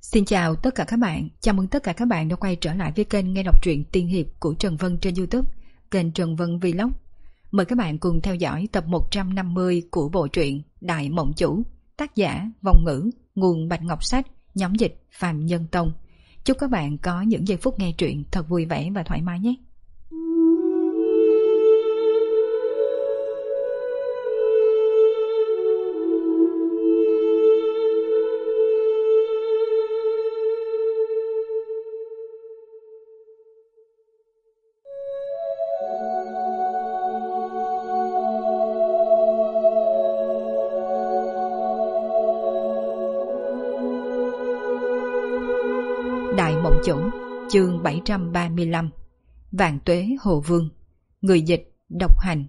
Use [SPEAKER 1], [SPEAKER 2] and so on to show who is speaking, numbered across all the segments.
[SPEAKER 1] Xin chào tất cả các bạn, chào mừng tất cả các bạn đã quay trở lại với kênh nghe đọc truyện tiên hiệp của Trần Vân trên YouTube, kênh Trần Vân Vlog. Mời các bạn cùng theo dõi tập 150 của bộ truyện Đại Mộng Chủ, tác giả Vong Ngữ, nguồn Bạch Ngọc Sách, nhóm dịch Phạm Nhân Tông. Chúc các bạn có những giây phút nghe truyện thật vui vẻ và thoải mái nhé. Đại Mộng Chủ, chương 735, Vạn Tuế Hồ Vương, người dịch Độc Hành.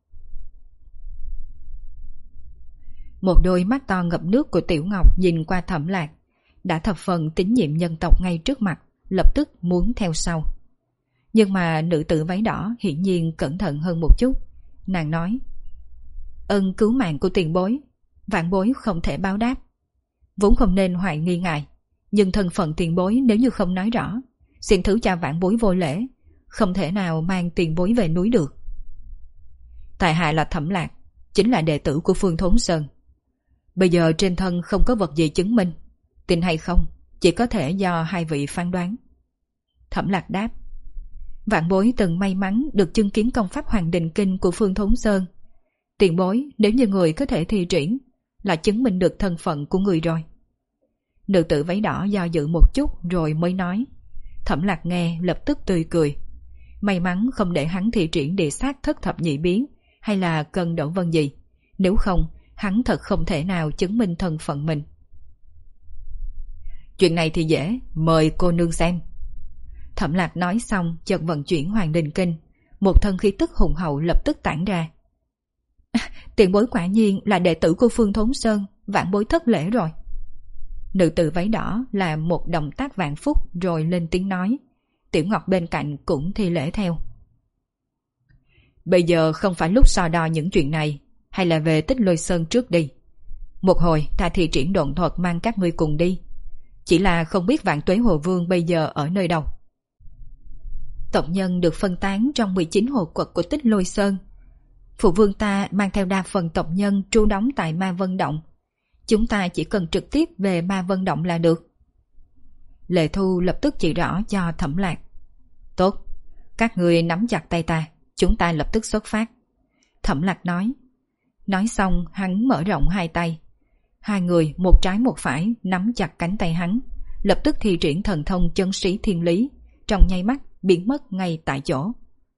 [SPEAKER 1] Một đôi mắt to ngập nước của Tiểu Ngọc nhìn qua Thẩm Lạc, đã thập phần tín nhiệm nhân tộc ngay trước mặt, lập tức muốn theo sau. Nhưng mà nữ tử váy đỏ hiển nhiên cẩn thận hơn một chút, nàng nói: ân cứu mạng của tiền bối, vạn bối không thể báo đáp, vốn không nên hoài nghi ngài. Nhưng thân phận tiền bối nếu như không nói rõ, xin thứ cho vạn bối vô lễ, không thể nào mang tiền bối về núi được. Tại hạ là Thẩm Lạc, chính là đệ tử của Phương Thốn Sơn. Bây giờ trên thân không có vật gì chứng minh, tin hay không chỉ có thể do hai vị phán đoán. Thẩm Lạc đáp: vạn bối từng may mắn được chứng kiến công pháp Hoàng Đình Kinh của Phương Thốn Sơn. Tiền bối nếu như người có thể thi triển, là chứng minh được thân phận của người rồi. Nữ tử váy đỏ do dự một chút rồi mới nói. Thẩm Lạc nghe lập tức tươi cười. May mắn không để hắn thi triển địa sát thất thập nhị biến hay là cân đổ vân gì, nếu không hắn thật không thể nào chứng minh thân phận mình. Chuyện này thì dễ, mời cô nương xem. Thẩm Lạc nói xong chợt vận chuyển Hoàng Đình Kinh, một thân khí tức hùng hậu lập tức tản ra. Tiền bối quả nhiên là đệ tử của Phương Thốn Sơn, vạn bối thất lễ rồi. Nữ tử váy đỏ làm một động tác vạn phúc rồi lên tiếng nói. Tiểu Ngọc bên cạnh cũng thi lễ theo. Bây giờ không phải lúc so đo những chuyện này, hay là về Tích Lôi Sơn trước đi. Một hồi ta thi triển độn thuật mang các ngươi cùng đi. Chỉ là không biết Vạn Tuế Hồ Vương bây giờ ở nơi đâu. Tộc nhân được phân tán trong 19 hồ quật của Tích Lôi Sơn. Phụ vương ta mang theo đa phần tộc nhân trú đóng tại Ma Vân Động. Chúng ta chỉ cần trực tiếp về Ma Vân Động là được. Lệ Thu lập tức chỉ rõ cho Thẩm Lạc. Tốt, các người nắm chặt tay ta, chúng ta lập tức xuất phát. Thẩm Lạc nói. Nói xong hắn mở rộng hai tay. Hai người một trái một phải nắm chặt cánh tay hắn, lập tức thi triển thần thông chân sĩ thiên lý, trong nháy mắt biến mất ngay tại chỗ.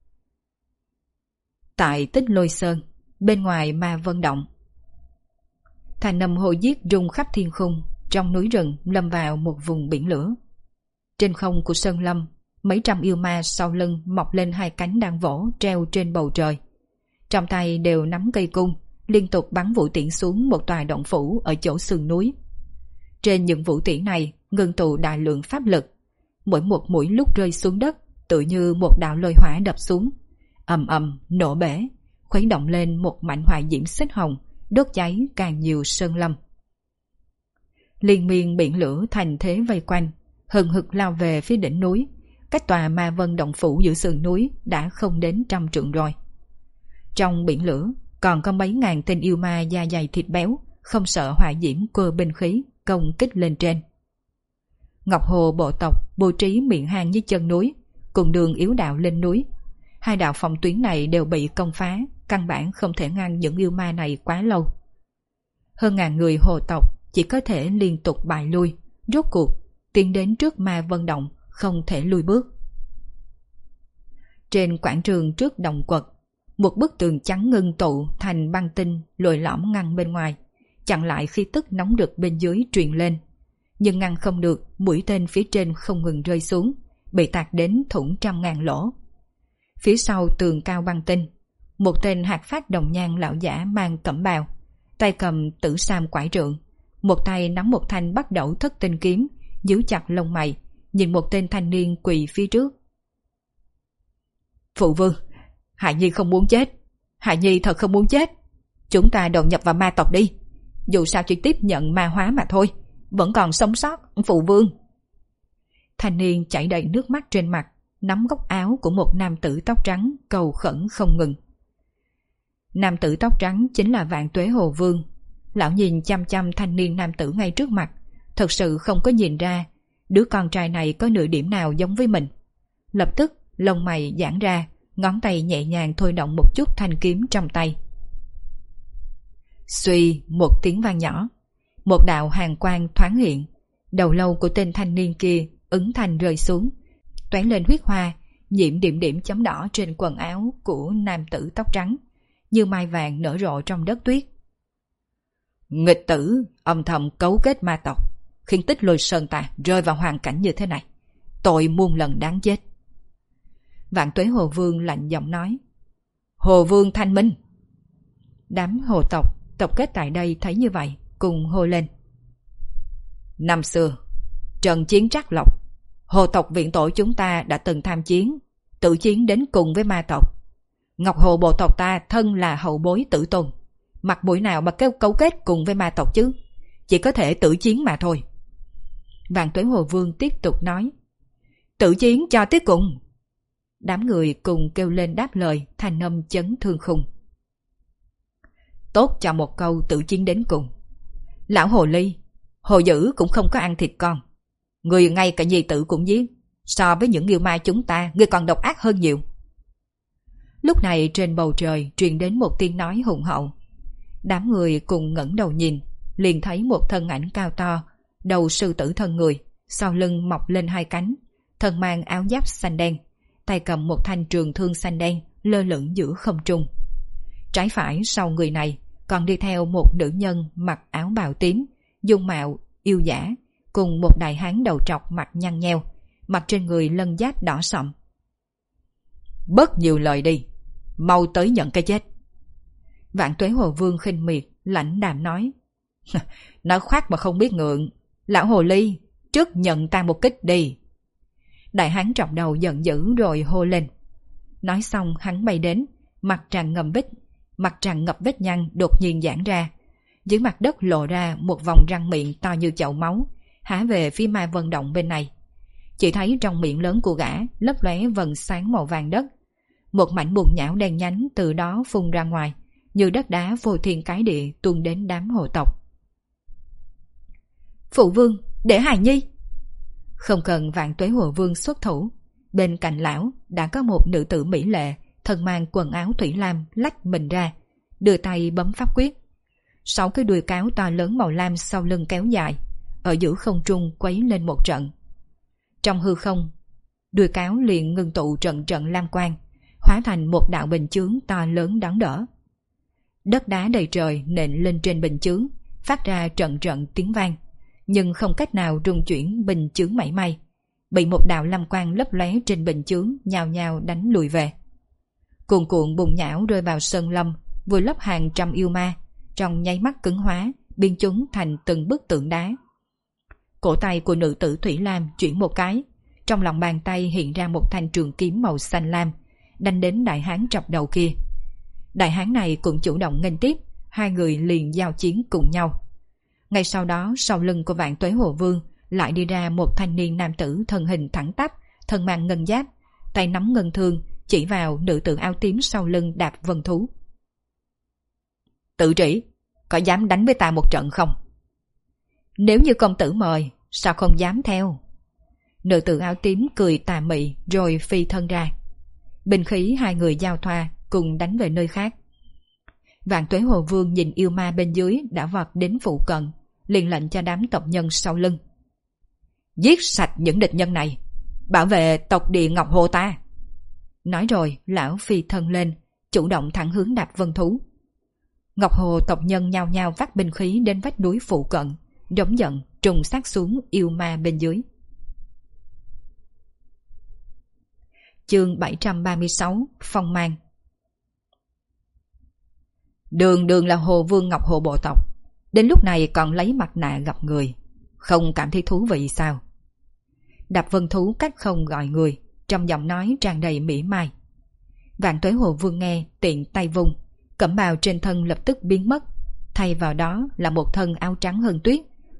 [SPEAKER 1] Tại Tích Lôi Sơn, bên ngoài Ma Vân Động, thanh âm hô giết rung khắp thiên khung, trong núi rừng lâm vào một vùng biển lửa. Trên không của sơn lâm, mấy trăm yêu ma sau lưng mọc lên hai cánh đang vỗ treo trên bầu trời. Trong tay đều nắm cây cung, liên tục bắn vũ tiễn xuống một tòa động phủ ở chỗ sườn núi. Trên những vũ tiễn này ngưng tụ đại lượng pháp lực, mỗi một mũi lúc rơi xuống đất tự như một đạo lôi hỏa đập xuống, ầm ầm nổ bể, khuấy động lên một mảnh hỏa diễm xích hồng, đốt cháy càng nhiều sơn lâm. Liên miên biển lửa thành thế vây quanh, hừng hực lao về phía đỉnh núi. Cách tòa Ma Vân Động phủ giữa sườn núi đã không đến 100 trượng rồi. Trong biển lửa còn có mấy ngàn tên yêu ma da dày thịt béo, không sợ hỏa diễm cơ binh khí công kích lên trên. Ngọc Hồ bộ tộc bố trí miệng hang dưới chân núi, cùng đường yếu đạo lên núi. Hai đạo phòng tuyến này đều bị công phá, căn bản không thể ngăn những yêu ma này quá lâu. Hơn ngàn người hồ tộc chỉ có thể liên tục bại lui, rốt cuộc tiến đến trước Ma Vân Động, không thể lùi bước. Trên quảng trường trước động quật, một bức tường trắng ngưng tụ thành băng tinh lồi lõm ngăn bên ngoài, chặn lại khí tức nóng rực bên dưới truyền lên. Nhưng ngăn không được, mũi tên phía trên không ngừng rơi xuống, bị tạc đến thủng 100.000 lỗ. Phía sau tường cao băng tinh, một tên hạt phát đồng nhan lão giả mang cẩm bào, tay cầm tử sam quải trượng, một tay nắm một thanh bắt đẩu thất tinh kiếm, nhíu chặt lông mày, nhìn một tên thanh niên quỳ phía trước. Phụ vương, Hạ Nhi không muốn chết, Hạ Nhi thật không muốn chết. Chúng ta đầu nhập vào ma tộc đi, dù sao chỉ tiếp nhận ma hóa mà thôi, vẫn còn sống sót, phụ vương. Thanh niên chảy đầy nước mắt trên mặt, nắm góc áo của một nam tử tóc trắng cầu khẩn không ngừng. Nam tử tóc trắng chính là Vạn Tuế Hồ Vương. Lão nhìn chăm chăm thanh niên nam tử ngay trước mặt, thật sự không có nhìn ra đứa con trai này có nửa điểm nào giống với mình. Lập tức lông mày giãn ra, ngón tay nhẹ nhàng thôi động một chút thanh kiếm trong tay. Suy một tiếng vang nhỏ, một đạo hàn quang thoáng hiện, đầu lâu của tên thanh niên kia ứng thanh rơi xuống, toán lên huyết hoa, nhiễm điểm điểm chấm đỏ trên quần áo của nam tử tóc trắng, như mai vàng nở rộ trong đất tuyết. Nghịch tử âm thầm cấu kết ma tộc, khiến Tích Lôi Sơn ta rơi vào hoàn cảnh như thế này, tội muôn lần đáng chết. Vạn Tuế Hồ Vương lạnh giọng nói. Hồ Vương thanh minh. Đám hồ tộc tập kết tại đây thấy như vậy, cùng hô lên. Năm xưa trận chiến Trắc Lộc, hồ tộc viện tổ chúng ta đã từng tham chiến, tự chiến đến cùng với ma tộc. Ngọc Hồ bộ tộc ta thân là hậu bối tử tôn, mặt mũi nào mà kêu cấu kết cùng với ma tộc chứ, chỉ có thể tự chiến mà thôi. Vạn Tuế Hồ Vương tiếp tục nói. Tự chiến cho tới cùng. Đám người cùng kêu lên đáp lời, thanh âm chấn thương khung. Tốt cho một câu tự chiến đến cùng. Lão hồ ly, hồ dữ cũng không có ăn thịt con, người ngay cả nhi tử cũng giết, so với những yêu ma chúng ta, người còn độc ác hơn nhiều. Lúc này trên bầu trời truyền đến một tiếng nói hùng hậu. Đám người cùng ngẩng đầu nhìn, liền thấy một thân ảnh cao to, đầu sư tử thân người, sau lưng mọc lên hai cánh, thân mang áo giáp xanh đen, tay cầm một thanh trường thương xanh đen lơ lửng giữa không trung. Trái phải sau người này còn đi theo một nữ nhân mặc áo bào tím, dung mạo yêu dã, cùng một đại hán đầu trọc mặt nhăn nheo, mặt trên người lân giáp đỏ sậm. Bớt nhiều lời đi, mau tới nhận cái chết. Vạn Tuế Hồ Vương khinh miệt lãnh đạm nói. Nói khoác mà không biết ngượng, lão hồ ly, trước nhận ta một kích đi. Đại hán trọng đầu giận dữ rồi hô lên. Nói xong hắn bay đến, mặt tràn ngập vết nhăn đột nhiên giãn ra, dưới mặt đất lộ ra một vòng răng miệng to như chậu máu, há về phía Ma Vân Động bên này. Chỉ thấy trong miệng lớn của gã lấp lóe vầng sáng màu vàng đất, một mảnh bùn nhão đen nhánh từ đó phun ra ngoài, như đất đá phô thiên cái địa tuôn đến đám hồ tộc. Phụ vương, để hài nhi. Không cần Vạn Tuế Hồ Vương xuất thủ, bên cạnh lão đã có một nữ tử mỹ lệ, thân mang quần áo thủy lam lách mình ra, đưa tay bấm pháp quyết. 6 cái đuôi cáo to lớn màu lam sau lưng kéo dài, ở giữa không trung quấy lên một trận. Trong hư không, đuôi cáo liền ngưng tụ trận trận lam quang, hóa thành một đạo bình chướng to lớn đón đỡ. Đất đá đầy trời nện lên trên bình chướng, phát ra trận trận tiếng vang, nhưng không cách nào rung chuyển bình chướng mảy may, bị một đạo lam quang lấp lóe trên bình chướng nhào nhào đánh lùi về. Cuồn cuộn bùn nhão rơi vào sơn lâm, vùi lấp hàng trăm yêu ma, trong nháy mắt cứng hóa, biến chúng thành từng bức tượng đá. Cổ tay của nữ tử Thủy Lam chuyển một cái, trong lòng bàn tay hiện ra một thanh trường kiếm màu xanh lam, đánh đến đại hán trọc đầu kia. Đại hán này cũng chủ động nghênh tiếp, hai người liền giao chiến cùng nhau. Ngay sau đó, sau lưng của Vạn Tuế Hồ Vương lại đi ra một thanh niên nam tử thân hình thẳng tắp, thân mang ngân giáp, tay nắm ngân thương chỉ vào nữ tử áo tím sau lưng Đạp Vân Thú. Tự trĩ, có dám đánh với ta một trận không? Nếu như công tử mời, sao không dám theo? Nữ tử áo tím cười tà mị rồi phi thân ra. Binh khí hai người giao thoa cùng đánh về nơi khác. Vạn Tuế Hồ Vương nhìn yêu ma bên dưới đã vọt đến phụ cận, liền lệnh cho đám tộc nhân sau lưng. Giết sạch những địch nhân này, bảo vệ tộc địa Ngọc Hồ ta. Nói rồi lão phi thân lên, chủ động thẳng hướng Đạp Vân Thú. Ngọc Hồ tộc nhân nhao nhao vác binh khí đến vách núi phụ cận, giống giận trùng sát xuống yêu ma bên dưới. Chương 736 Phong Mang. Đường đường là Hồ Vương Ngọc Hồ bộ tộc, đến lúc này còn lấy mặt nạ gặp người, không cảm thấy thú vị sao? Đạp Vân Thú cách không gọi người, trong giọng nói tràn đầy mỉa mai. Vạn Tuế Hồ Vương nghe tiện tay vung, cẩm bào trên thân lập tức biến mất, thay vào đó là một thân áo trắng hơn tuyết,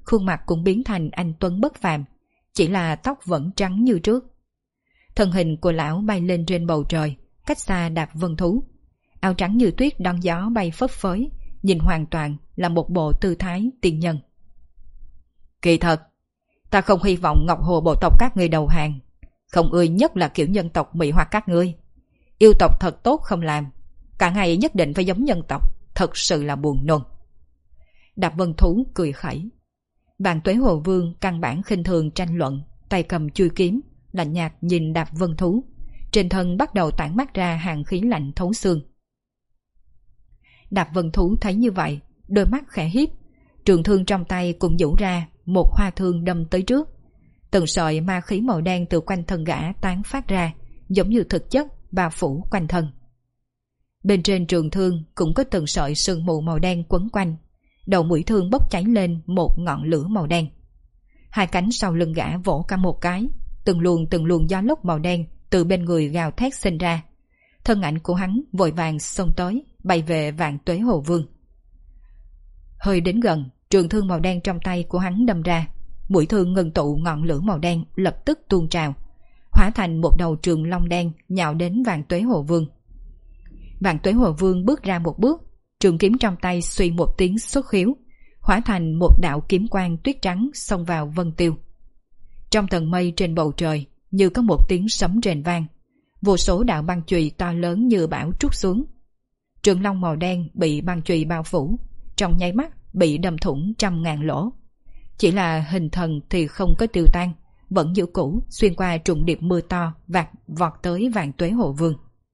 [SPEAKER 1] khuôn mặt cũng biến thành anh tuấn bất phàm, chỉ là tóc vẫn trắng như trước. Thân hình của lão bay lên trên bầu trời, cách xa Đạp Vân Thú. Áo trắng như tuyết đón gió bay phấp phới, nhìn hoàn toàn là một bộ tư thái tiên nhân. Kỳ thật, ta không hy vọng Ngọc Hồ bộ tộc các ngươi đầu hàng, không ưa nhất là kiểu nhân tộc mị hoặc các ngươi. Yêu tộc thật tốt không làm, cả ngày nhất định phải giống nhân tộc, thật sự là buồn nôn. Đạp Vân Thú cười khẩy. Vạn Tuế Hồ Vương căn bản khinh thường tranh luận, tay cầm chuôi kiếm, lạnh nhạt nhìn Đạp Vân Thú, trên thân bắt đầu tản mát ra hàng khí lạnh thấu xương. Đạp Vân Thú thấy như vậy, đôi mắt khẽ híp, trường thương trong tay cũng giũ ra, một hoa thương đâm tới trước. Từng sợi ma khí màu đen từ quanh thân gã tán phát ra, giống như thực chất bao phủ quanh thân. Bên trên trường thương cũng có từng sợi sương mù màu đen quấn quanh, đầu mũi thương bốc cháy lên một ngọn lửa màu đen. Hai cánh sau lưng gã vỗ cả một cái, từng luồng gió lốc màu đen từ bên người gào thét sinh ra. Thân ảnh của hắn vội vàng xông tới, bay về Vạn Tuế Hồ Vương. Hơi đến gần, trường thương màu đen trong tay của hắn đâm ra, mũi thương ngưng tụ ngọn lửa màu đen lập tức tuôn trào, hóa thành một đầu trường long đen nhào đến Vạn Tuế Hồ Vương. Vạn Tuế Hồ Vương bước ra một bước, trường kiếm trong tay suy một tiếng xuất khiếu, hóa thành một đạo kiếm quang tuyết trắng xông vào vân tiêu. Trong tầng mây trên bầu trời như có một tiếng sấm rền vang, vô số đạo băng chùy to lớn như bão trút xuống. Trường long màu đen bị băng chùy bao phủ, trong nháy mắt bị đâm thủng trăm ngàn lỗ. Chỉ là hình thần thì không có tiêu tan, vẫn giữ cũ xuyên qua trùng điệp mưa to vọt tới Vạn Tuế Hồ Vương.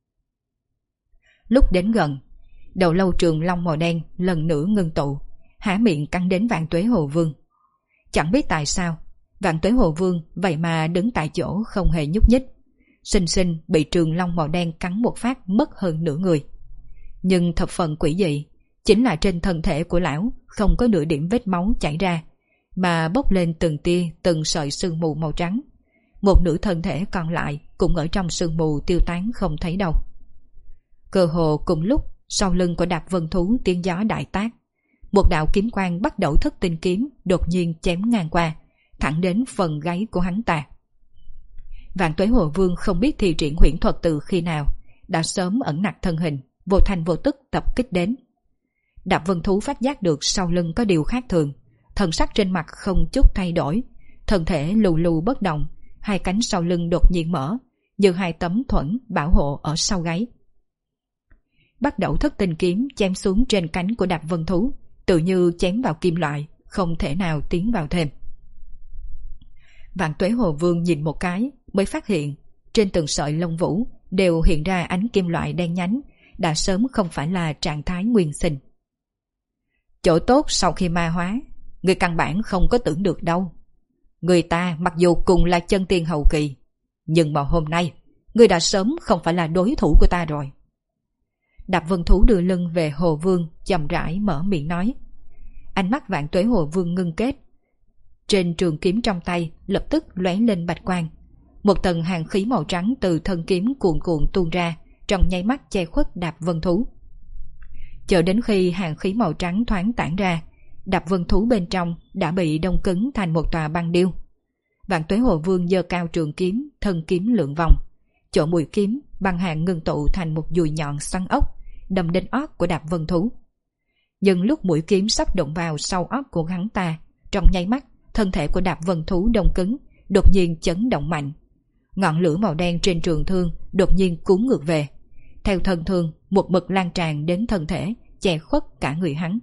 [SPEAKER 1] Lúc đến gần, đầu lâu trường long màu đen lần nữa ngưng tụ, há miệng cắn đến Vạn Tuế Hồ Vương. Chẳng biết tại sao, Vạn Tuế Hồ Vương vậy mà đứng tại chỗ không hề nhúc nhích, xinh xinh bị trường long màu đen cắn một phát mất hơn nửa người. Nhưng thập phần quỷ dị chính là trên thân thể của lão không có nửa điểm vết máu chảy ra, mà bốc lên từng tia từng sợi sương mù màu trắng. Một nửa thân thể còn lại cũng ở trong sương mù tiêu tán không thấy đâu. Cơ hồ cùng lúc, sau lưng của Đạp Vân Thú tiếng gió đại tác, một đạo kiếm quang bắt đầu thất tinh kiếm đột nhiên chém ngang qua, thẳng đến phần gáy của hắn ta. Vạn Tuế Hồ Vương không biết thi triển huyễn thuật từ khi nào, đã sớm ẩn nặc thân hình, vô thành vô tức tập kích đến. Đạp Vân Thú phát giác được sau lưng có điều khác thường, thần sắc trên mặt không chút thay đổi, thân thể lù lù bất động, hai cánh sau lưng đột nhiên mở, như hai tấm thuẫn bảo hộ ở sau gáy. Bắt đầu thất tinh kiếm chém xuống trên cánh của Đạp Vân Thú, tự như chém vào kim loại, không thể nào tiến vào thêm. Vạn Tuế Hồ Vương nhìn một cái mới phát hiện trên từng sợi lông vũ đều hiện ra ánh kim loại đen nhánh, đã sớm không phải là trạng thái nguyên sinh. Chỗ tốt sau khi ma hóa, người căn bản không có tưởng được đâu. Người ta mặc dù cùng là chân tiên hậu kỳ, nhưng mà hôm nay người đã sớm không phải là đối thủ của ta rồi. Đạp Vân Thú đưa lưng về Hồ Vương, chậm rãi mở miệng nói. Ánh mắt Vạn Tuế Hồ Vương ngưng kết, trên trường kiếm trong tay lập tức lóe lên bạch quang, một tầng hàng khí màu trắng từ thân kiếm cuồn cuộn tuôn ra, trong nháy mắt che khuất Đạp Vân Thú. Chờ đến khi hàng khí màu trắng thoáng tản ra, Đạp Vân Thú bên trong đã bị đông cứng thành một tòa băng điêu. Vạn Tuế Hồ Vương giơ cao trường kiếm, thân kiếm lượn vòng, chỗ mũi kiếm băng hàng ngưng tụ thành một dùi nhọn xoắn ốc, đâm đến ót của Đạp Vân Thú. Nhưng lúc mũi kiếm sắp đụng vào sau ót của hắn ta, trong nháy mắt thân thể của Đạp Vân Thú đông cứng, đột nhiên chấn động mạnh. Ngọn lửa màu đen trên trường thương đột nhiên cuốn ngược về, theo thân thương một mực lan tràn đến thân thể, che khuất cả người hắn.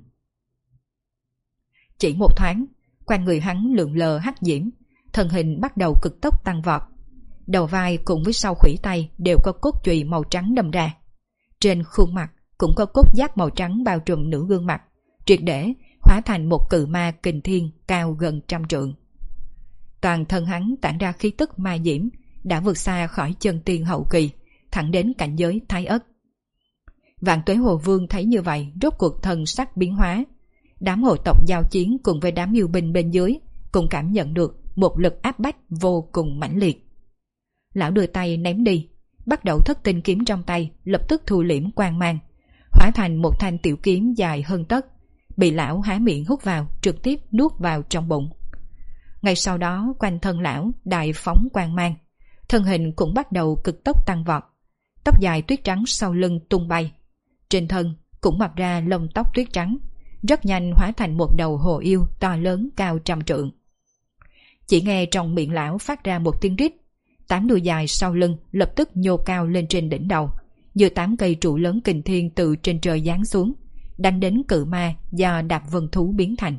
[SPEAKER 1] Chỉ một thoáng, quanh người hắn lượn lờ hắc diễm, thân hình bắt đầu cực tốc tăng vọt. Đầu vai cùng với sau khuỷu tay đều có cốt chùy màu trắng đâm ra. Trên khuôn mặt cũng có cốt giáp màu trắng bao trùm nửa gương mặt, triệt để hóa thành một cự ma kình thiên cao gần 100 trượng. Toàn thân hắn tản ra khí tức ma diễm, đã vượt xa khỏi chân tiên hậu kỳ, thẳng đến cảnh giới thái ất. Vạn Tuế Hồ Vương thấy như vậy, rốt cuộc thần sắc biến hóa. Đám hồ tộc giao chiến cùng với đám yêu binh bên dưới cũng cảm nhận được một lực áp bách vô cùng mãnh liệt. Lão đưa tay ném đi, bắt đầu thất tinh kiếm trong tay lập tức thu liễm quang mang, hóa thành một thanh tiểu kiếm dài hơn tấc, bị lão há miệng hút vào, trực tiếp nuốt vào trong bụng. Ngay sau đó quanh thân lão đại phóng quang mang, thân hình cũng bắt đầu cực tốc tăng vọt, tóc dài tuyết trắng sau lưng tung bay, trên thân cũng mọc ra lông tóc tuyết trắng, rất nhanh hóa thành một đầu hồ yêu to lớn cao trăm trượng. Chỉ nghe trong miệng lão phát ra một tiếng rít, 8 đuôi dài sau lưng lập tức nhô cao lên trên đỉnh đầu, như 8 cây trụ lớn kình thiên từ trên trời giáng xuống, đánh đến cự ma do Đạp Vân Thú biến thành.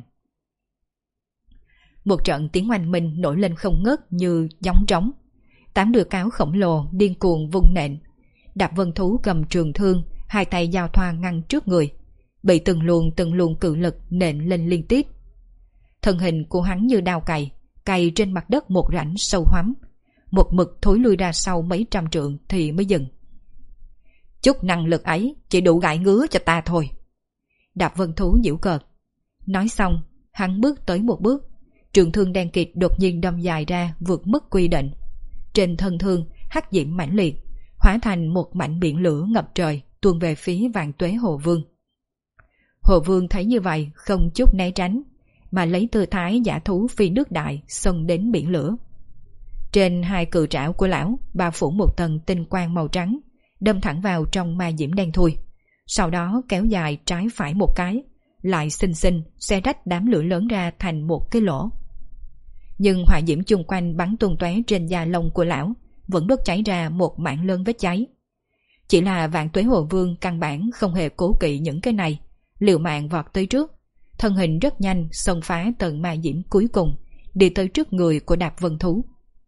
[SPEAKER 1] Một trận tiếng oanh minh nổi lên không ngớt như gióng trống, 8 đuôi cáo khổng lồ điên cuồng vung nện. Đạp Vân Thú cầm trường thương, hai tay giao thoa ngăn trước người, bị từng luồng cự lực nện lên liên tiếp. Thân hình của hắn như đao cày trên mặt đất một rãnh sâu hoắm, một mực thối lui ra sau mấy trăm trượng thì mới dừng. Chút năng lực ấy chỉ đủ gãi ngứa cho ta thôi. Đạp Vân Thú giễu cợt. Nói xong, hắn bước tới một bước, trường thương đen kịt đột nhiên đâm dài ra vượt mức quy định. Trên thân thương hắc diễm mãnh liệt, hóa thành một mảnh biển lửa ngập trời tuôn về phía Vạn Tuế Hồ Vương. Hồ Vương thấy như vậy không chút né tránh, mà lấy tư thái giả thú phi nước đại xông đến biển lửa. Trên hai cự trảo của lão bao phủ một tầng tinh quang màu trắng, đâm thẳng vào trong ma diễm đen thui, sau đó kéo dài trái phải một cái, lại xinh xinh xé rách đám lửa lớn ra thành một cái lỗ. Nhưng hỏa diễm chung quanh bắn tung tóe trên da lông của lão vẫn đốt cháy ra một mảng lớn vết cháy. Chỉ là Vạn Tuế Hồ Vương căn bản không hề cố kỵ những cái này, liều mạng vọt tới trước, thân hình rất nhanh xông phá tầng ma diễm cuối cùng, đi tới trước người của Đạp Vân Thú.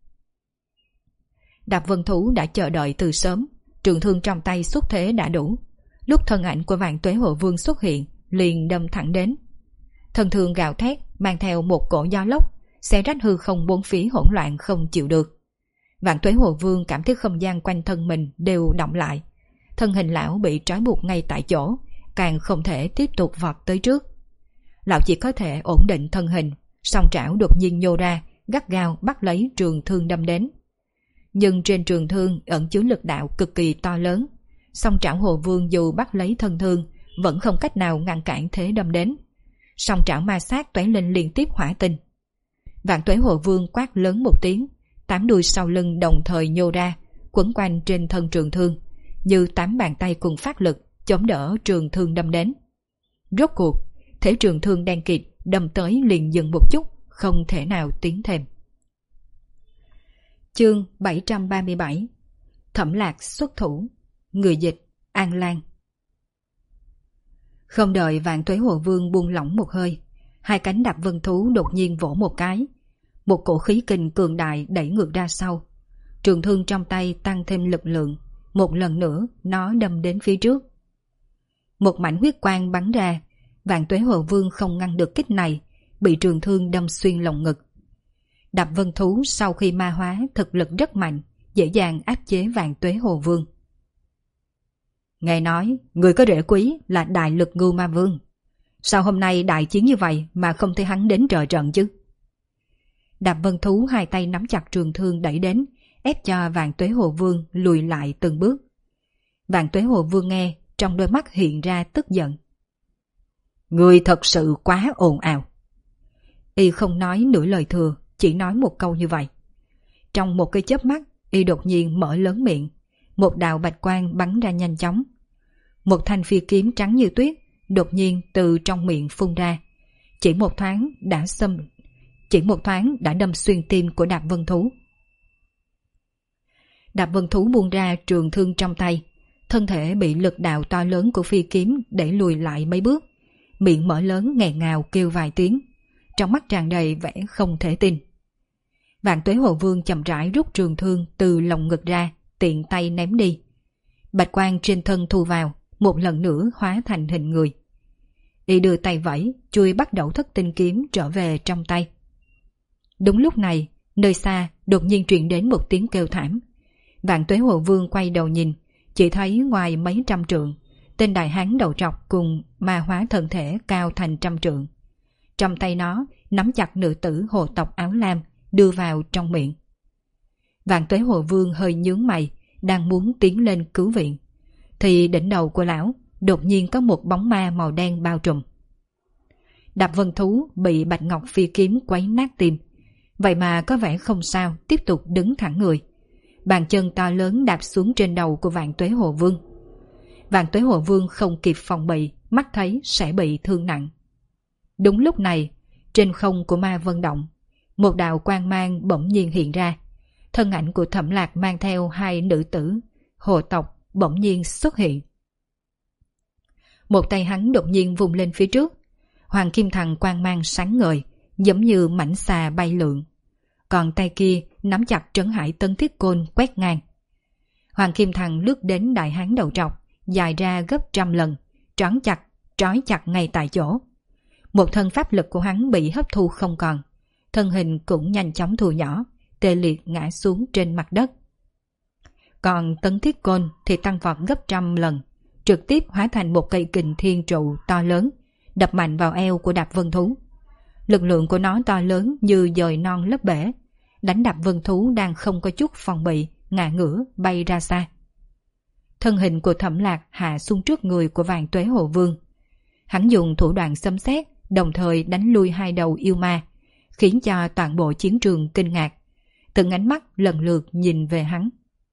[SPEAKER 1] Đạp Vân Thú đã chờ đợi từ sớm, trường thương trong tay xuất thế đã đủ. Lúc thân ảnh của Vạn Tuế Hồ Vương xuất hiện, liền đâm thẳng đến. Thân thương gào thét, mang theo một cổ gió lốc, xé rách hư không bốn phía hỗn loạn không chịu được. Vạn Tuế Hồ Vương cảm thấy không gian quanh thân mình đều động lại, thân hình lão bị trói buộc ngay tại chỗ, càng không thể tiếp tục vọt tới trước. Lão chỉ có thể ổn định thân hình, song trảo đột nhiên nhô ra, gắt gao bắt lấy trường thương đâm đến. Nhưng trên trường thương ẩn chứa lực đạo cực kỳ to lớn, song trảo Hồ Vương dù bắt lấy thân thương vẫn không cách nào ngăn cản thế đâm đến. Song trảo ma sát tóe lên liên tiếp hỏa tinh. Vạn Tuế Hồ Vương quát lớn một tiếng, 8 đuôi sau lưng đồng thời nhô ra, quấn quanh trên thân trường thương, như 8 bàn tay cùng phát lực chống đỡ trường thương đâm đến. Rốt cuộc, thế trường thương đen kịt đâm tới liền dừng một chút, không thể nào tiến thêm. Chương 737 Thẩm Lạc xuất thủ. Người dịch An Lan. Không đợi Vạn Tuế Hồ Vương buông lỏng một hơi, hai cánh Đạp Vân Thú đột nhiên vỗ một cái, một cổ khí kình cường đại đẩy ngược ra sau. Trường thương trong tay tăng thêm lực lượng, một lần nữa nó đâm đến phía trước. Một mảnh huyết quang bắn ra, Vạn Tuế Hồ Vương không ngăn được kích này, bị trường thương đâm xuyên lồng ngực. Đạp Vân Thú sau khi ma hóa thực lực rất mạnh, dễ dàng áp chế Vạn Tuế Hồ Vương. Nghe nói, người có rễ quý là đại lực Ngưu Ma Vương. Sao hôm nay đại chiến như vậy mà không thấy hắn đến trợ trận chứ? Đạp Vân Thú hai tay nắm chặt trường thương đẩy đến, ép cho Vạn Tuế Hồ Vương lùi lại từng bước. Vạn Tuế Hồ Vương nghe, trong đôi mắt hiện ra tức giận. Người thật sự quá ồn ào. Y không nói nửa lời thừa, chỉ nói một câu như vậy. Trong một cái chớp mắt, Y đột nhiên mở lớn miệng, một đạo bạch quang bắn ra nhanh chóng. Một thanh phi kiếm trắng như tuyết đột nhiên từ trong miệng phun ra, chỉ một thoáng đã đâm xuyên tim của Đạp Vân Thú. Đạp Vân Thú buông ra trường thương trong tay, thân thể bị lực đạo to lớn của phi kiếm đẩy lùi lại mấy bước, miệng mở lớn nghẹn ngào kêu vài tiếng, trong mắt tràn đầy vẻ không thể tin. Vạn Tuế Hồ Vương chậm rãi rút trường thương từ lồng ngực ra, tiện tay ném đi. Bạch quang trên thân thu vào, một lần nữa hóa thành hình người. Y đưa tay vẫy, chui bắt đầu thất tinh kiếm trở về trong tay. Đúng lúc này, nơi xa đột nhiên truyền đến một tiếng kêu thảm. Vạn Tuế Hồ Vương quay đầu nhìn, chỉ thấy ngoài mấy trăm trượng, tên đại hán đầu trọc cùng ma hóa thân thể cao thành trăm trượng. Trong tay nó nắm chặt nữ tử hồ tộc áo lam, đưa vào trong miệng. Vạn Tuế Hồ Vương hơi nhướng mày, đang muốn tiến lên cứu viện, thì đỉnh đầu của lão đột nhiên có một bóng ma màu đen bao trùm. Đạp Vân Thú bị Bạch Ngọc Phi kiếm quấy nát tim, vậy mà có vẻ không sao, tiếp tục đứng thẳng người. Bàn chân to lớn đạp xuống trên đầu của Vạn Tuế Hồ Vương. Vạn Tuế Hồ Vương không kịp phòng bị, mắt thấy sẽ bị thương nặng. Đúng lúc này, trên không của Ma Vân Động, một đạo quang mang bỗng nhiên hiện ra. Thân ảnh của Thẩm Lạc mang theo hai nữ tử hồ tộc bỗng nhiên xuất hiện. Một tay hắn đột nhiên vùng lên phía trước, Hoàng Kim Thằng quang mang sáng ngời, giống như mảnh xà bay lượn. Còn tay kia nắm chặt trấn hải Tấn Thiết Côn quét ngang. Hoàng Kim Thằng lướt đến đại hán đầu trọc, dài ra gấp 100 lần, trói chặt ngay tại chỗ. Một thân pháp lực của hắn bị hấp thu không còn, thân hình cũng nhanh chóng thu nhỏ, tê liệt ngã xuống trên mặt đất. Còn Tấn Thiết Côn thì tăng vọt gấp 100 lần, trực tiếp hóa thành một cây kình thiên trụ to lớn, đập mạnh vào eo của Đạp Vân Thú. Lực lượng của nó to lớn như dời non lấp bể, đánh Đạp Vân Thú đang không có chút phòng bị, ngã ngửa bay ra xa. Thân hình của Thẩm Lạc hạ xuống trước người của Vạn Tuế Hồ Vương. Hắn dùng thủ đoạn xâm xét, đồng thời đánh lui hai đầu yêu ma, khiến cho toàn bộ chiến trường kinh ngạc. Từng ánh mắt lần lượt nhìn về hắn.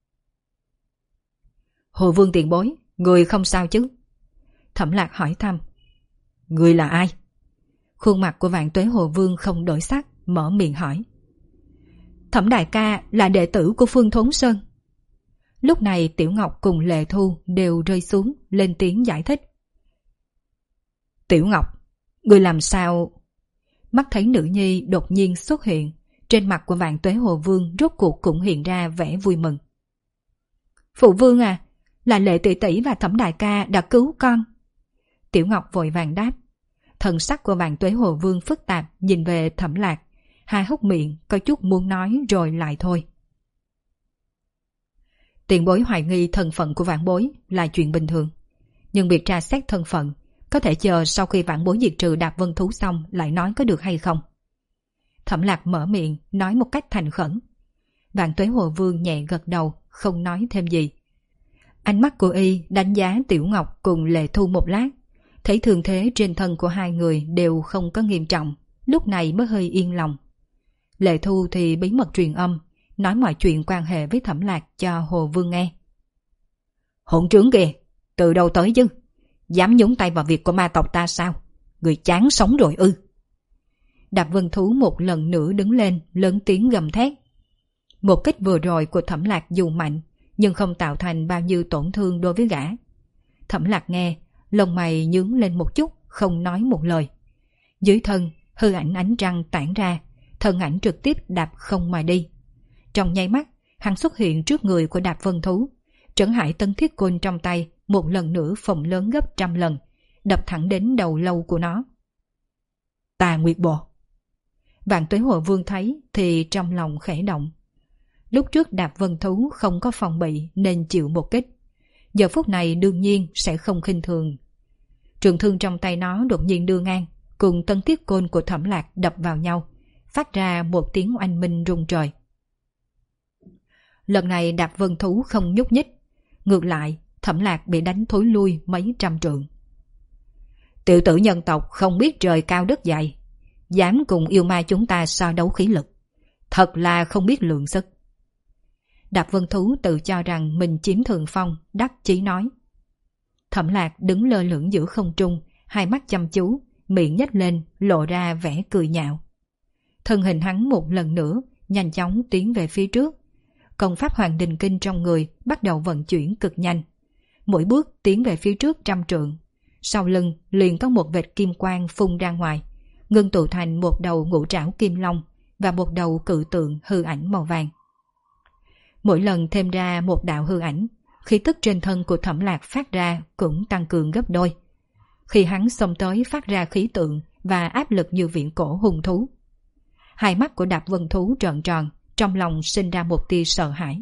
[SPEAKER 1] Hồ Vương tiền bối, người không sao chứ? Thẩm Lạc hỏi thăm. Người là ai? Khuôn mặt của Vạn Tuế Hồ Vương không đổi sắc, mở miệng hỏi. Thẩm đại ca là đệ tử của Phương Thốn Sơn. Lúc này Tiểu Ngọc cùng Lệ Thu đều rơi xuống, lên tiếng giải thích. Tiểu Ngọc, người làm sao? Mắt thấy nữ nhi đột nhiên xuất hiện, trên mặt của Vạn Tuế Hồ Vương rốt cuộc cũng hiện ra vẻ vui mừng. Phụ vương à, là Lệ tỷ tỷ và Thẩm đại ca đã cứu con. Tiểu Ngọc vội vàng đáp. Thần sắc của Vạn Tuế Hồ Vương phức tạp nhìn về Thẩm Lạc, hai hốc miệng có chút muốn nói rồi lại thôi. Tiền bối hoài nghi thân phận của vãn bối là chuyện bình thường, nhưng việc tra xét thân phận có thể chờ sau khi vãn bối diệt trừ Đạp Vân Thú xong lại nói có được hay không? Thẩm Lạc mở miệng nói một cách thành khẩn. Vạn Tuế Hồ Vương nhẹ gật đầu, không nói thêm gì. Ánh mắt của y đánh giá Tiểu Ngọc cùng Lệ Thu một lát, thấy thương thế trên thân của hai người đều không có nghiêm trọng, lúc này mới hơi yên lòng. Lệ Thu thì bí mật truyền âm, nói mọi chuyện quan hệ với Thẩm Lạc cho Hồ Vương nghe. Hỗn trướng kìa, từ đâu tới chứ? Dám nhúng tay vào việc của ma tộc ta sao? Người chán sống rồi ư? Đạp Vân Thú một lần nữa đứng lên, lớn tiếng gầm thét. Một kích vừa rồi của Thẩm Lạc dù mạnh, nhưng không tạo thành bao nhiêu tổn thương đối với gã. Thẩm Lạc nghe, lông mày nhướng lên một chút, không nói một lời. Dưới thân, hư ảnh ánh trăng tản ra, thân ảnh trực tiếp đạp không mà đi. Trong nháy mắt, hắn xuất hiện trước người của Đạp Vân Thú. Trấn hải Tấn Thiết Côn trong tay một lần nữa phồng lớn gấp 100 lần, đập thẳng đến đầu lâu của nó. Tà Nguyệt Bộ. Vạn Tuế Hồ Vương thấy thì trong lòng khẽ động. Lúc trước Đạp Vân Thú không có phòng bị nên chịu một kích. Giờ phút này đương nhiên sẽ không khinh thường. Trường thương trong tay nó đột nhiên đưa ngang, cùng Tấn Thiết Côn của Thẩm Lạc đập vào nhau, phát ra một tiếng oanh minh rung trời. Lần này Đạp Vân Thú không nhúc nhích, ngược lại Thẩm Lạc bị đánh thối lui mấy trăm trượng. Tiểu tử nhân tộc không biết trời cao đất dày, dám cùng yêu ma chúng ta so đấu khí lực, thật là không biết lượng sức. Đạp Vân Thú tự cho rằng mình chiếm thượng phong, đắc chí nói. Thẩm Lạc đứng lơ lửng giữa không trung, hai mắt chăm chú, miệng nhếch lên lộ ra vẻ cười nhạo. Thân hình hắn một lần nữa nhanh chóng tiến về phía trước. Công pháp Hoàng Đình Kinh trong người bắt đầu vận chuyển cực nhanh. Mỗi bước tiến về phía trước 100 trượng. Sau lưng liền có một vệt kim quang phun ra ngoài, ngưng tụ thành một đầu ngũ trảo kim long và một đầu cự tượng hư ảnh màu vàng. Mỗi lần thêm ra một đạo hư ảnh, khí tức trên thân của Thẩm Lạc phát ra cũng tăng cường gấp đôi. Khi hắn xông tới phát ra khí tượng và áp lực như viễn cổ hung thú. Hai mắt của Đạp Vân Thú trợn tròn, trong lòng sinh ra một tia sợ hãi.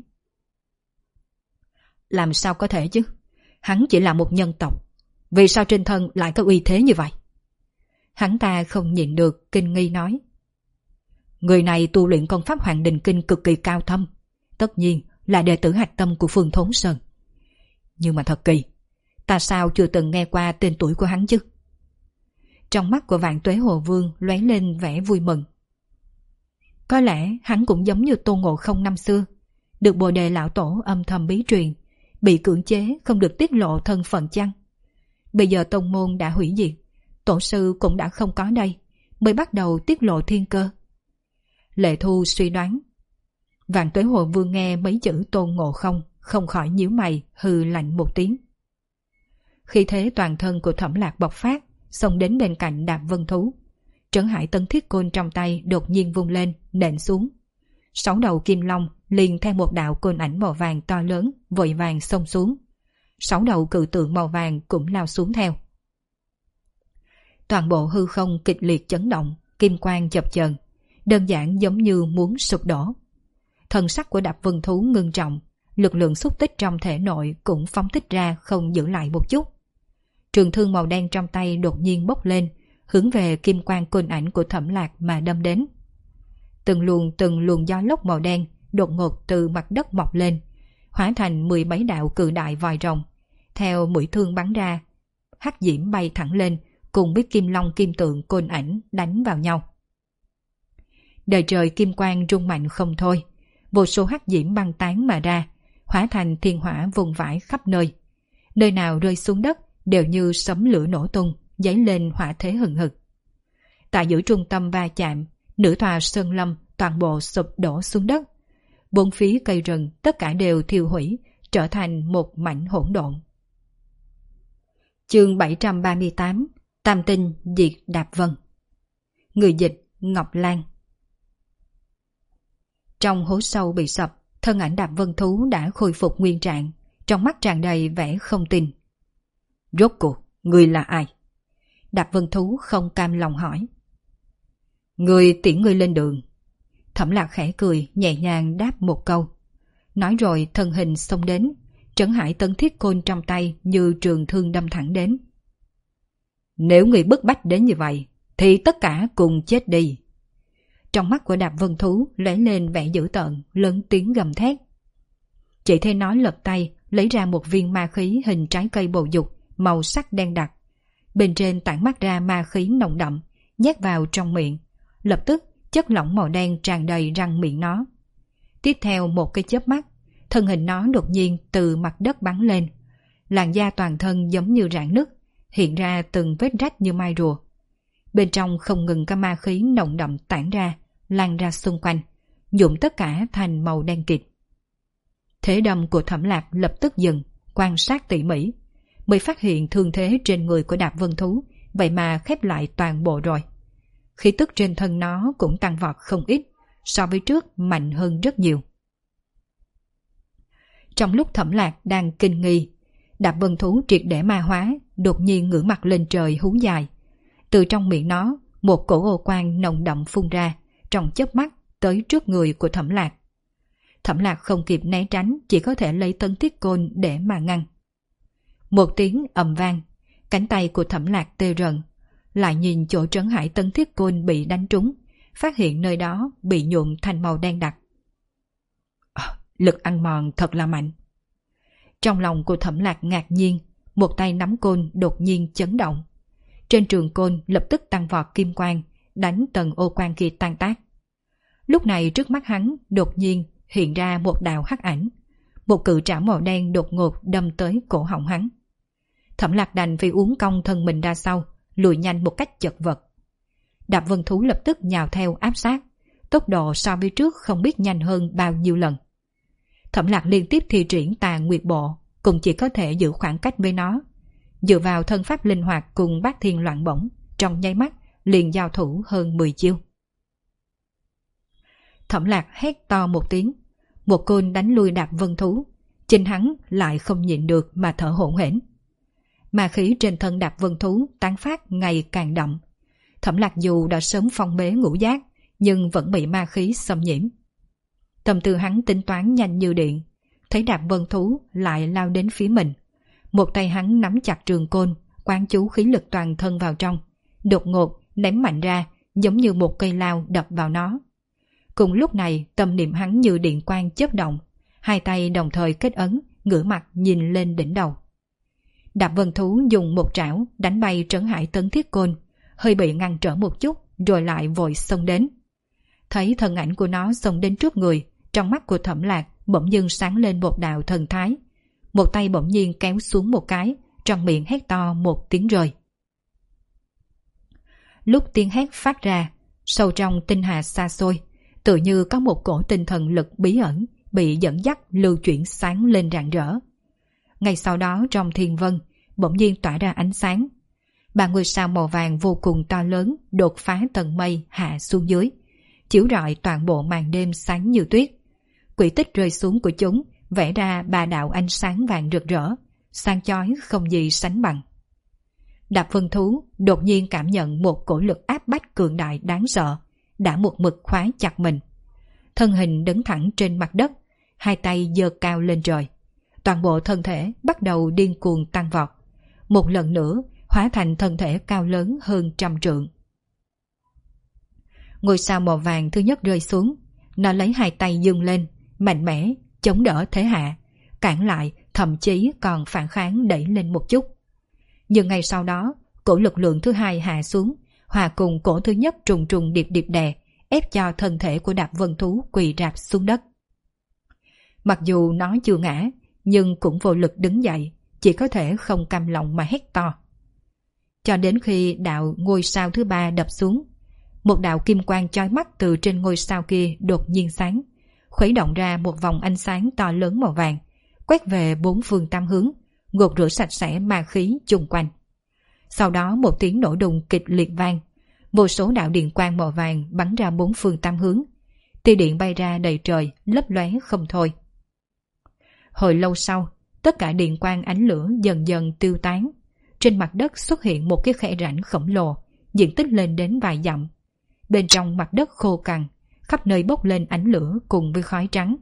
[SPEAKER 1] Làm sao có thể chứ? Hắn chỉ là một nhân tộc, vì sao trên thân lại có uy thế như vậy? Hắn ta không nhịn được, kinh nghi nói. Người này tu luyện công pháp Hoàng Đình Kinh cực kỳ cao thâm, tất nhiên là đệ tử hạch tâm của Phương Thốn Sơn. Nhưng mà thật kỳ, ta sao chưa từng nghe qua tên tuổi của hắn chứ? Trong mắt của Vạn Tuế Hồ Vương lóe lên vẻ vui mừng. Có lẽ hắn cũng giống như Tôn Ngộ Không năm xưa, được Bồ Đề lão tổ âm thầm bí truyền, bị cưỡng chế không được tiết lộ thân phận chăng? Bây giờ tông môn đã hủy diệt, tổ sư cũng đã không có đây, mới bắt đầu tiết lộ thiên cơ. Lệ Thu suy đoán. Vạn Tuế Hồ Vương nghe mấy chữ Tôn Ngộ Không, không khỏi nhíu mày, hừ lạnh một tiếng. Khi thế toàn thân của Thẩm Lạc bộc phát, xông đến bên cạnh Đạp Vân Thú. Trấn Hải Tấn Thiết Côn trong tay đột nhiên vung lên, nện xuống. 6 đầu kim long liền theo một đạo côn ảnh màu vàng to lớn, vội vàng xông xuống. 6 đầu cự tượng màu vàng cũng lao xuống theo. Toàn bộ hư không kịch liệt chấn động, kim quang chập chờn, đơn giản giống như muốn sụp đổ. Thần sắc của Đạp Vân Thú ngưng trọng, lực lượng xúc tích trong thể nội cũng phóng thích ra không giữ lại một chút. Trường thương màu đen trong tay đột nhiên bốc lên, hướng về kim quang côn ảnh của Thẩm Lạc mà đâm đến. Từng luồng gió lốc màu đen đột ngột từ mặt đất mọc lên, hóa thành 10 mấy đạo cự đại vòi rồng, theo mũi thương bắn ra, hắc diễm bay thẳng lên, cùng với kim long kim tượng côn ảnh đánh vào nhau. Đời trời kim quang rung mạnh không thôi, vô số hắc diễm băng tán mà ra, hóa thành thiên hỏa vùng vãi khắp nơi. Nơi nào rơi xuống đất đều như sấm lửa nổ tung, dấy lên hỏa thế hừng hực. Tại giữa trung tâm va chạm, nửa tòa sơn lâm toàn bộ sụp đổ xuống đất. Bốn phía cây rừng tất cả đều thiêu hủy, trở thành một mảnh hỗn độn. Chương 738, Tam Tinh diệt Đạp Vân. Người dịch Ngọc Lan. Trong hố sâu bị sập, thân ảnh Đạp Vân Thú đã khôi phục nguyên trạng, trong mắt tràn đầy vẻ không tin. Rốt cuộc, người là ai? Đạp Vân Thú không cam lòng hỏi. Người tiễn ngươi lên đường. Thẩm Lạc khẽ cười, nhẹ nhàng đáp một câu. Nói rồi thân hình xông đến, Trấn Hải Tấn Thiết Côn trong tay như trường thương đâm thẳng đến. Nếu người bức bách đến như vậy, thì tất cả cùng chết đi. Trong mắt của Đạp Vân Thú lóe lên vẻ dữ tợn, lớn tiếng gầm thét. Chỉ thấy nó lật tay, lấy ra một viên ma khí hình trái cây bồ dục, màu sắc đen đặc. Bên trên tản mát ra ma khí nồng đậm, nhét vào trong miệng. Lập tức, chất lỏng màu đen tràn đầy răng miệng nó. Tiếp theo một cái chớp mắt, thân hình nó đột nhiên từ mặt đất bắn lên. Làn da toàn thân giống như rạn nứt, hiện ra từng vết rách như mai rùa. Bên trong không ngừng các ma khí nồng đậm tản ra, lan ra xung quanh, nhuộm tất cả thành màu đen kịt. Thế đâm của Thẩm Lạc lập tức dừng, quan sát tỉ mỉ, mới phát hiện thương thế trên người của Đạp Vân Thú, vậy mà khép lại toàn bộ rồi. Khí tức trên thân nó cũng tăng vọt không ít, so với trước mạnh hơn rất nhiều. Trong lúc Thẩm Lạc đang kinh nghi, Đạp Vân Thú triệt để ma hóa, đột nhiên ngửa mặt lên trời hú dài. Từ trong miệng nó, một cổ ô quang nồng đậm phun ra, trong chớp mắt tới trước người của Thẩm Lạc. Thẩm Lạc không kịp né tránh, chỉ có thể lấy Tấn Thiết Côn để mà ngăn. Một tiếng ầm vang, cánh tay của Thẩm Lạc tê rần, lại nhìn chỗ Trấn Hải Tấn Thiết Côn bị đánh trúng, phát hiện nơi đó bị nhuộm thành màu đen đặc. Lực ăn mòn thật là mạnh. Trong lòng của Thẩm Lạc ngạc nhiên, một tay nắm côn đột nhiên chấn động. Trên trường côn lập tức tăng vọt kim quang, đánh tầng ô quang kia tan tác. Lúc này trước mắt hắn đột nhiên hiện ra một đạo hắc ảnh, một cự trảo màu đen đột ngột đâm tới cổ họng hắn. Thẩm Lạc đành phải uốn cong thân mình ra sau, lùi nhanh một cách chật vật. Đạp Vân Thú lập tức nhào theo áp sát, tốc độ so với trước không biết nhanh hơn bao nhiêu lần. Thẩm Lạc liên tiếp thi triển Tà Nguyệt Bộ, cũng chỉ có thể giữ khoảng cách với nó. Dựa vào thân pháp linh hoạt cùng Bát Thiên Loạn Bổng, trong nháy mắt liền giao thủ hơn 10 chiêu. Thẩm Lạc hét to một tiếng, một côn đánh lui Đạp Vân Thú, chính hắn lại không nhịn được mà thở hổn hển. Ma khí trên thân Đạp Vân Thú tán phát ngày càng đậm. Thẩm Lạc dù đã sớm phong bế ngũ giác, nhưng vẫn bị ma khí xâm nhiễm. Tâm tư hắn tính toán nhanh như điện, thấy Đạp Vân Thú lại lao đến phía mình. Một tay hắn nắm chặt trường côn, quán chú khí lực toàn thân vào trong, đột ngột ném mạnh ra, giống như một cây lao đập vào nó. Cùng lúc này tâm niệm hắn như điện quang chớp động, hai tay đồng thời kết ấn, ngửa mặt nhìn lên đỉnh đầu. Đạp Vân Thú dùng một trảo đánh bay Trấn Hải Tấn Thiết Côn, hơi bị ngăn trở một chút rồi lại vội xông đến. Thấy thân ảnh của nó xông đến trước người, trong mắt của Thẩm Lạc bỗng dưng sáng lên một đạo thần thái. Một tay bỗng nhiên kéo xuống một cái, trong miệng hét to một tiếng rời. Lúc tiếng hét phát ra, sâu trong tinh hà xa xôi, tự như có một cổ tinh thần lực bí ẩn bị dẫn dắt lưu chuyển sáng lên rạng rỡ. Ngay sau đó trong thiên vân bỗng nhiên tỏa ra ánh sáng. Ba ngôi sao màu vàng vô cùng to lớn đột phá tầng mây hạ xuống dưới, chiếu rọi toàn bộ màn đêm sáng như tuyết. Quỹ tích rơi xuống của chúng vẽ ra ba đạo ánh sáng vàng rực rỡ, sáng chói không gì sánh bằng. Đạp Vân Thú đột nhiên cảm nhận một cổ lực áp bách cường đại đáng sợ, đã một mực khóa chặt mình. Thân hình đứng thẳng trên mặt đất, hai tay giơ cao lên trời. Toàn bộ thân thể bắt đầu điên cuồng tăng vọt. Một lần nữa hóa thành thân thể cao lớn hơn 100 trượng. Ngôi sao màu vàng thứ nhất rơi xuống, nó lấy hai tay giương lên, mạnh mẽ chống đỡ thế hạ, cản lại, thậm chí còn phản kháng đẩy lên một chút. Nhưng ngay sau đó, cổ lực lượng thứ hai hạ xuống, hòa cùng cổ thứ nhất trùng trùng điệp điệp đè, ép cho thân thể của Đạp Vân Thú quỳ rạp xuống đất. Mặc dù nó chưa ngã, nhưng cũng vô lực đứng dậy, chỉ có thể không cam lòng mà hét to. Cho đến khi đạo ngôi sao thứ ba đập xuống, một đạo kim quang chói mắt từ trên ngôi sao kia đột nhiên sáng, khuấy động ra một vòng ánh sáng to lớn màu vàng, quét về bốn phương tám hướng, gột rửa sạch sẽ ma khí chung quanh. Sau đó một tiếng nổ đùng kịch liệt vang, vô số đạo điện quang màu vàng bắn ra bốn phương tám hướng, tia điện bay ra đầy trời, lấp lóe không thôi. Hồi lâu sau, tất cả điện quang ánh lửa dần dần tiêu tán. Trên mặt đất xuất hiện một cái khe rãnh khổng lồ, diện tích lên đến vài dặm. Bên trong mặt đất khô cằn, khắp nơi bốc lên ánh lửa cùng với khói trắng.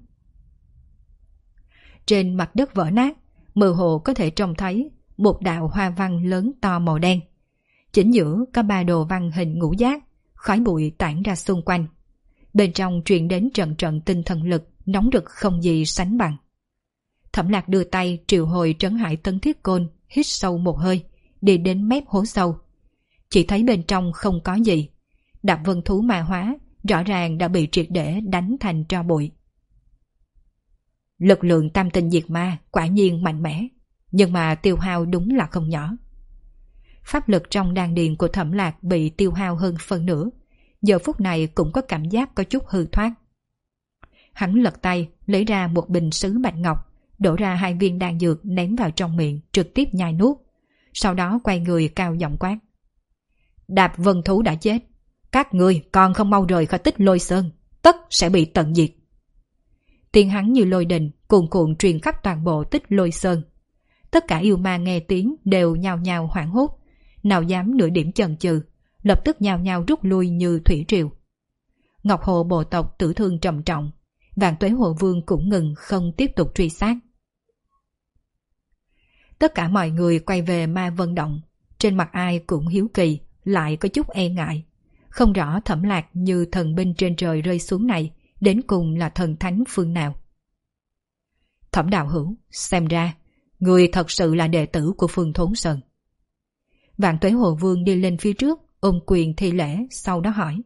[SPEAKER 1] Trên mặt đất vỡ nát, mơ hồ có thể trông thấy một đạo hoa văn lớn to màu đen. Chính giữa có ba đồ văn hình ngũ giác, khói bụi tản ra xung quanh. Bên trong truyền đến trận trận tinh thần lực nóng rực không gì sánh bằng. Thẩm Lạc đưa tay triệu hồi Trấn Hải Tấn Thiết Côn, hít sâu một hơi, đi đến mép hố sâu. Chỉ thấy bên trong không có gì. Đạp Vân Thú ma hóa rõ ràng đã bị triệt để đánh thành tro bụi. Lực lượng tam tinh diệt ma quả nhiên mạnh mẽ, nhưng mà tiêu hao đúng là không nhỏ. Pháp lực trong đan điền của Thẩm Lạc bị tiêu hao hơn phân nửa, giờ phút này cũng có cảm giác có chút hư thoát. Hắn lật tay lấy ra một bình sứ bạch ngọc, đổ ra 2 viên đan dược ném vào trong miệng, trực tiếp nhai nuốt. Sau đó quay người cao giọng quát: Đạp Vân Thú đã chết, các ngươi còn không mau rời khỏi Tích Lôi Sơn, tất sẽ bị tận diệt. Tiếng hắn như lôi đình cuồn cuộn truyền khắp toàn bộ Tích Lôi Sơn. Tất cả yêu ma nghe tiếng đều nhao nhao hoảng hốt, nào dám nửa điểm chần chừ, lập tức nhao nhao rút lui như thủy triều. Ngọc Hồ bộ tộc tử thương trầm trọng, Vạn Tuế Hồ Vương cũng ngừng không tiếp tục truy sát. Tất cả mọi người quay về Ma Vân Động, trên mặt ai cũng hiếu kỳ, lại có chút e ngại. Không rõ Thẩm Lạc như thần binh trên trời rơi xuống này đến cùng là thần thánh phương nào. Thẩm đạo hữu, xem ra người thật sự là đệ tử của Phương Thốn Sơn. Vạn Tuế Hồ Vương đi lên phía trước, ôm quyền thi lễ, sau đó hỏi: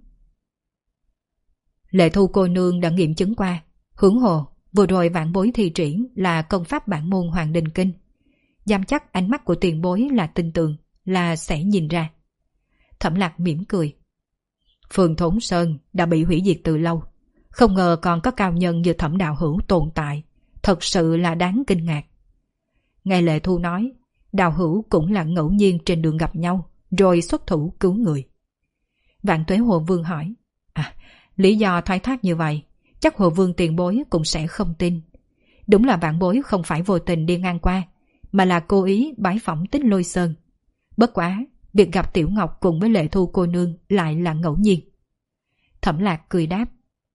[SPEAKER 1] Lệ Thu cô nương đã nghiệm chứng qua, huống hồ vừa rồi vạn bối thi triển là công pháp bản môn Hoàng Đình Kinh. Dám chắc ánh mắt của tiền bối là tin tường, là sẽ nhìn ra. Thẩm Lạc mỉm cười: Phương Thốn Sơn đã bị hủy diệt từ lâu, không ngờ còn có cao nhân như Thẩm đạo hữu tồn tại, thật sự là đáng kinh ngạc. Nghe Lệ Thu nói, đạo hữu cũng là ngẫu nhiên trên đường gặp nhau, rồi xuất thủ cứu người. Vạn Tuế Hồ Vương hỏi: lý do thoái thác như vậy, chắc Hồ Vương tiền bối cũng sẽ không tin. Đúng là vạn bối không phải vô tình đi ngang qua, mà là cố ý bái phỏng Tích Lôi Sơn. Bất quá, việc gặp Tiểu Ngọc cùng với Lệ Thu cô nương lại là ngẫu nhiên. Thẩm Lạc cười đáp: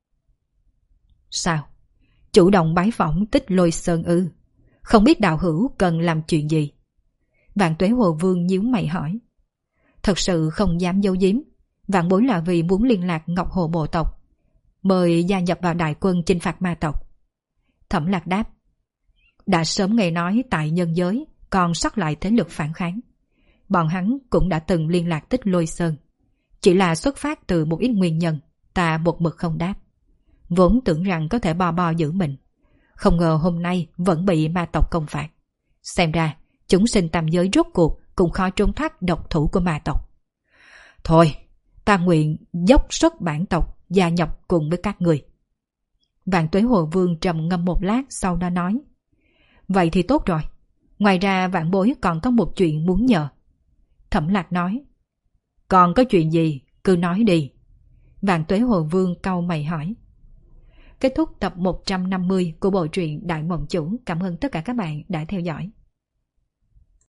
[SPEAKER 1] Sao? Chủ động bái phỏng Tích Lôi Sơn ư? Không biết đạo hữu cần làm chuyện gì? Vạn Tuế Hồ Vương nhíu mày hỏi. Thật sự không dám giấu giếm, vạn bối là vì muốn liên lạc Ngọc Hồ bộ tộc, mời gia nhập vào đại quân chinh phạt ma tộc. Thẩm Lạc đáp: Đã sớm nghe nói tại nhân giới còn sót lại thế lực phản kháng. bọn hắn cũng đã từng liên lạc Tích Lôi Sơn. Chỉ là xuất phát từ một ít nguyên nhân, ta một mực không đáp. Vốn tưởng rằng có thể bo bo giữ mình. Không ngờ hôm nay vẫn bị ma tộc công phạt. Xem ra, chúng sinh tam giới rốt cuộc cũng khó trốn thoát độc thủ của ma tộc. Thôi, ta nguyện dốc sức bản tộc gia nhập cùng với các người. Vạn Tuế Hồ Vương trầm ngâm một lát sau đó nói. Vậy thì tốt rồi. Ngoài ra vạn bối còn có một chuyện muốn nhờ. Thẩm Lạc nói. Còn có chuyện gì? Cứ nói đi. Vạn Tuế Hồ Vương cau mày hỏi. Kết thúc tập 150 của bộ truyện Đại Mộng Chủ. Cảm ơn tất cả các bạn đã theo dõi.